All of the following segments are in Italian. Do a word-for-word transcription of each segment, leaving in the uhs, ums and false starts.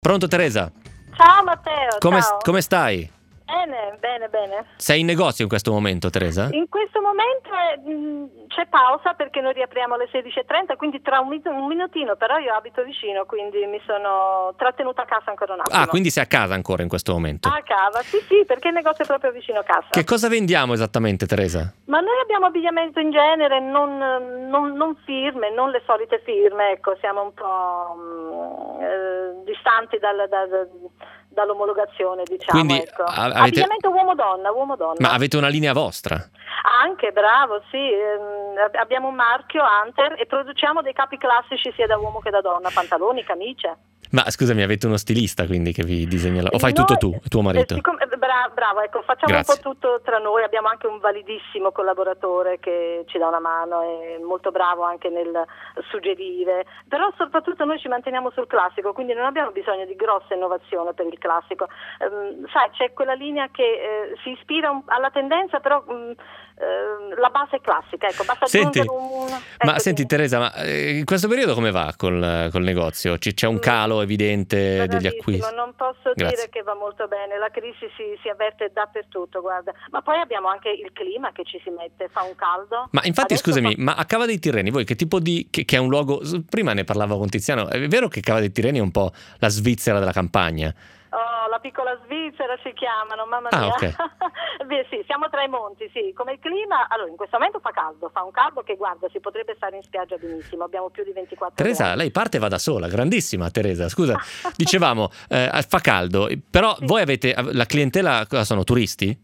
Pronto Teresa? Ciao Matteo, Come, ciao. come stai? Bene, bene, bene. Sei in negozio in questo momento, Teresa? In questo momento è, mh, c'è pausa perché noi riapriamo alle sedici e trenta, quindi tra un, min- un minutino, però io abito vicino, quindi mi sono trattenuta a casa ancora un attimo. Ah, quindi sei a casa ancora in questo momento? A casa, sì sì, perché il negozio è proprio vicino a casa. Che cosa vendiamo esattamente, Teresa? Ma noi abbiamo abbigliamento in genere, non, non, non firme, non le solite firme, ecco, siamo un po' mh, eh, distanti dal, dal, dall'omologazione, diciamo. Quindi ecco. a- avete... Abbigliamento uomo-donna, uomo-donna. Ma avete una linea vostra? Anche, bravo, sì, ehm, ab- abbiamo un marchio, Hunter, e produciamo dei capi classici sia da uomo che da donna, pantaloni, camicie. Ma scusami, avete uno stilista quindi che vi disegna la... O fai Noi- tutto tu, tuo marito? eh, siccome- eh, bra- bravo, ecco, facciamo Grazie. un po' tutto tra noi, abbiamo anche un validissimo collaboratore che ci dà una mano, è molto bravo anche nel suggerire, però soprattutto noi ci manteniamo sul classico, quindi non abbiamo bisogno di grossa innovazione per il classico. Ehm, sai, c'è quella linea che eh, si ispira un- alla tendenza, però mh, ehm, la base è classica, ecco, basta Senti, aggiungere un... ma ecco, senti sì. Teresa, ma eh, in questo periodo come va col, col negozio? C- c'è un calo evidente degli Bravissimo, acquisti? non posso Grazie. dire che va molto bene, la crisi si, si avverte dappertutto, guarda, ma poi abbiamo anche il clima che ci si mette, fa un caldo. Ma infatti Adesso scusami, fa- ma a Cava dei Tirreni voi che tipo di... che, che è un luogo... Prima ne parlavo con Tiziano, è vero che Cava dei Tirreni è un po' la Svizzera della campagna? Oh, la piccola Svizzera ci chiamano, mamma Ah, mia. ok. Beh, sì, siamo tra i monti, sì. Come il clima, allora in questo momento fa caldo, fa un caldo che guarda, si potrebbe stare in spiaggia benissimo, abbiamo più di ventiquattro Teresa, gradi. lei parte e va da sola, grandissima Teresa, scusa, dicevamo, eh, fa caldo, però Sì. voi avete, la clientela cosa sono, turisti?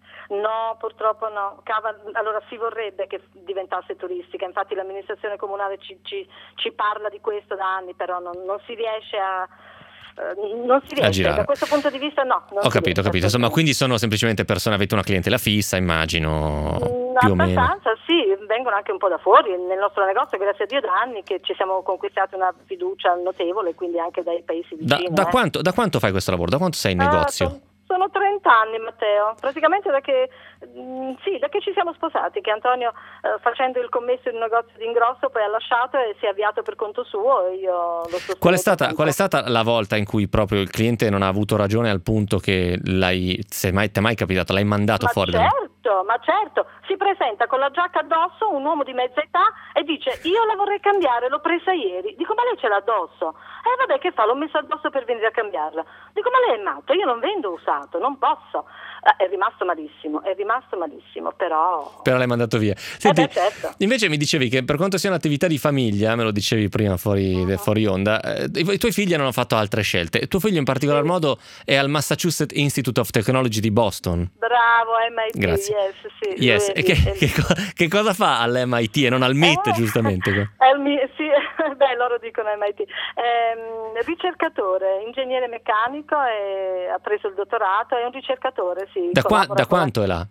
No, purtroppo no. Cava, allora si vorrebbe che diventasse turistica, infatti l'amministrazione comunale ci, ci, ci parla di questo da anni, però non, non si riesce a... eh, non si riesce, girare. da questo punto di vista no. non Ho si capito, ho riesce, capito, insomma, quindi sono semplicemente persone, avete una clientela fissa, immagino, Mm, più o meno. abbastanza, sì, vengono anche un po' da fuori. Nel nostro negozio, grazie a Dio, da anni che ci siamo conquistati una fiducia notevole, quindi anche dai paesi Da, vicini. da eh. quanto, da quanto fai questo lavoro? Da quanto sei in Ah, negozio? son- sono trenta anni, Matteo, praticamente da che, mm, sì, da che ci siamo sposati, che Antonio eh, facendo il commesso in un negozio di ingrosso poi ha lasciato e si è avviato per conto suo e io l'ho sostenuto. Qual è, stata, tanto. qual è stata la volta in cui proprio il cliente non ha avuto ragione al punto che l'hai, se mai, ti è mai capitato, l'hai mandato Ma fuori? dal- certo, ma certo, si presenta con la giacca addosso un uomo di mezza età e dice io la vorrei cambiare, l'ho presa ieri. Dico ma lei ce l'ha addosso? Eh vabbè, che fa, l'ho messa addosso per venire a cambiarla. Dico ma lei è matto, io non vendo usato, non posso. Eh, è rimasto malissimo, è rimasto malissimo, però... Però l'hai mandato via. Senti, beh, certo. invece mi dicevi che per quanto sia un'attività di famiglia, me lo dicevi prima fuori, Mhm. fuori onda, eh, i, i tuoi figli hanno fatto altre scelte. Tuo figlio in particolar Sì. modo è al Massachusetts Institute of Technology di Boston. Bravo, M I T, Grazie. yes, sì. Yes. lui è E lì, che, è lì. che co- che cosa fa all'M I T e non al M I T, Eh, giustamente? È il mi- sì, beh, loro dicono M I T. Ehm, ricercatore, ingegnere meccanico, e ha preso il dottorato, è un ricercatore, sì. Da, qua- collabora da con- quanto è là?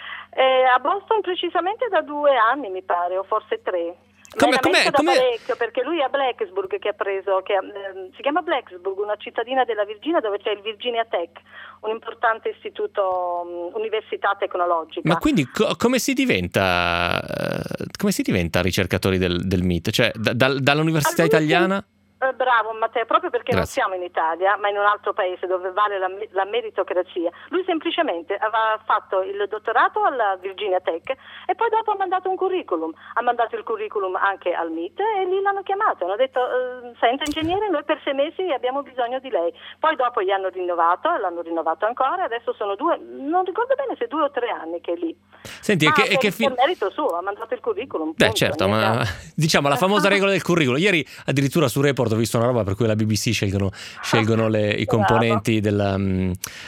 Eh, a Boston precisamente da due anni, mi pare, o forse tre. Come- Ma è com'è- da com'è- parecchio, perché lui è a Blacksburg che ha preso, che, ehm, si chiama Blacksburg, una cittadina della Virginia dove c'è il Virginia Tech, un importante istituto, mh, università tecnologica. Ma quindi co- come si diventa eh, come si diventa ricercatori del, del M I T? Cioè da- dal- dall'università Allora, italiana? Eh, bravo Matteo, proprio perché Grazie. non siamo in Italia, ma in un altro paese dove vale la, la meritocrazia. Lui semplicemente aveva fatto il dottorato alla Virginia Tech e poi dopo ha mandato un curriculum. Ha mandato il curriculum anche al M I T e lì l'hanno chiamato. Hanno detto, eh, senta ingegnere, noi per sei mesi abbiamo bisogno di lei. Poi dopo gli hanno rinnovato, l'hanno rinnovato ancora, adesso sono due, non ricordo bene se due o tre anni che è lì. Senti, e Ma che, e per, che fi- per merito suo, ha mandato il curriculum. Beh, punto, certo, niente ma altro. diciamo la famosa regola del curriculum. Ieri addirittura su Report ho visto una roba per cui la B B C scelgono, scelgono le- i Bravo. componenti della, mm,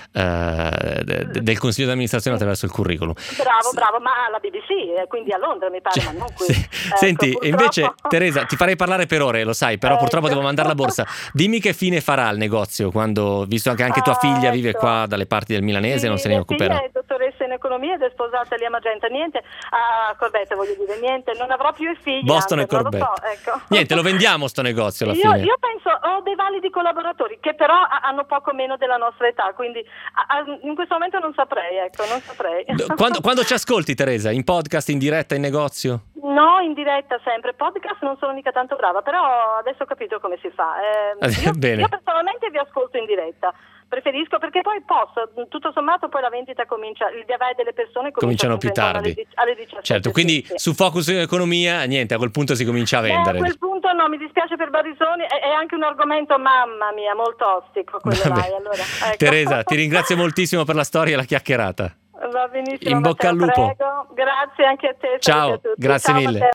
eh, de- de- del consiglio di amministrazione attraverso il curriculum. Bravo, bravo, ma alla B B C, eh, quindi a Londra mi pare, ma non qui. Sì. Ecco, Senti, purtroppo- invece Teresa, ti farei parlare per ore, lo sai, però Ecco. purtroppo devo mandare la borsa. Dimmi che fine farà il negozio quando, visto che anche tua Ah, figlia vive ecco. qua dalle parti del milanese, Sì, non se ne mia occuperà. figlia è dottoressa in economia ed è sposata lì a Magenta. Niente, a Corbetta voglio dire, niente, non avrò più i figli. Boston anche, e Corbetta. Non lo so, ecco. Niente, lo vendiamo sto negozio alla io, fine. io penso, ho dei validi collaboratori che però hanno poco meno della nostra età, quindi a, a, in questo momento non saprei, ecco, non saprei. Quando, quando ci ascolti, Teresa? In podcast, in diretta, in negozio? No, in diretta sempre. Podcast non sono mica tanto brava, però adesso ho capito come si fa. Eh, io, Bene. io personalmente vi ascolto in diretta. Preferisco perché poi posso, tutto sommato poi la vendita comincia, il via vai delle persone cominciano più tardi. alle, alle diciassette. Certo, quindi sì, sì. su Focus Economia, niente, a quel punto si comincia a vendere. Beh, a quel punto no, mi dispiace per Barisoni, è, è anche un argomento, mamma mia, molto ostico quello là, allora, ecco. Teresa, ti ringrazio moltissimo per la storia e la chiacchierata. Va benissimo. In bocca Matteo, al lupo. prego. Grazie anche a te. Ciao, a tutti. grazie Ciao, mille. Matteo.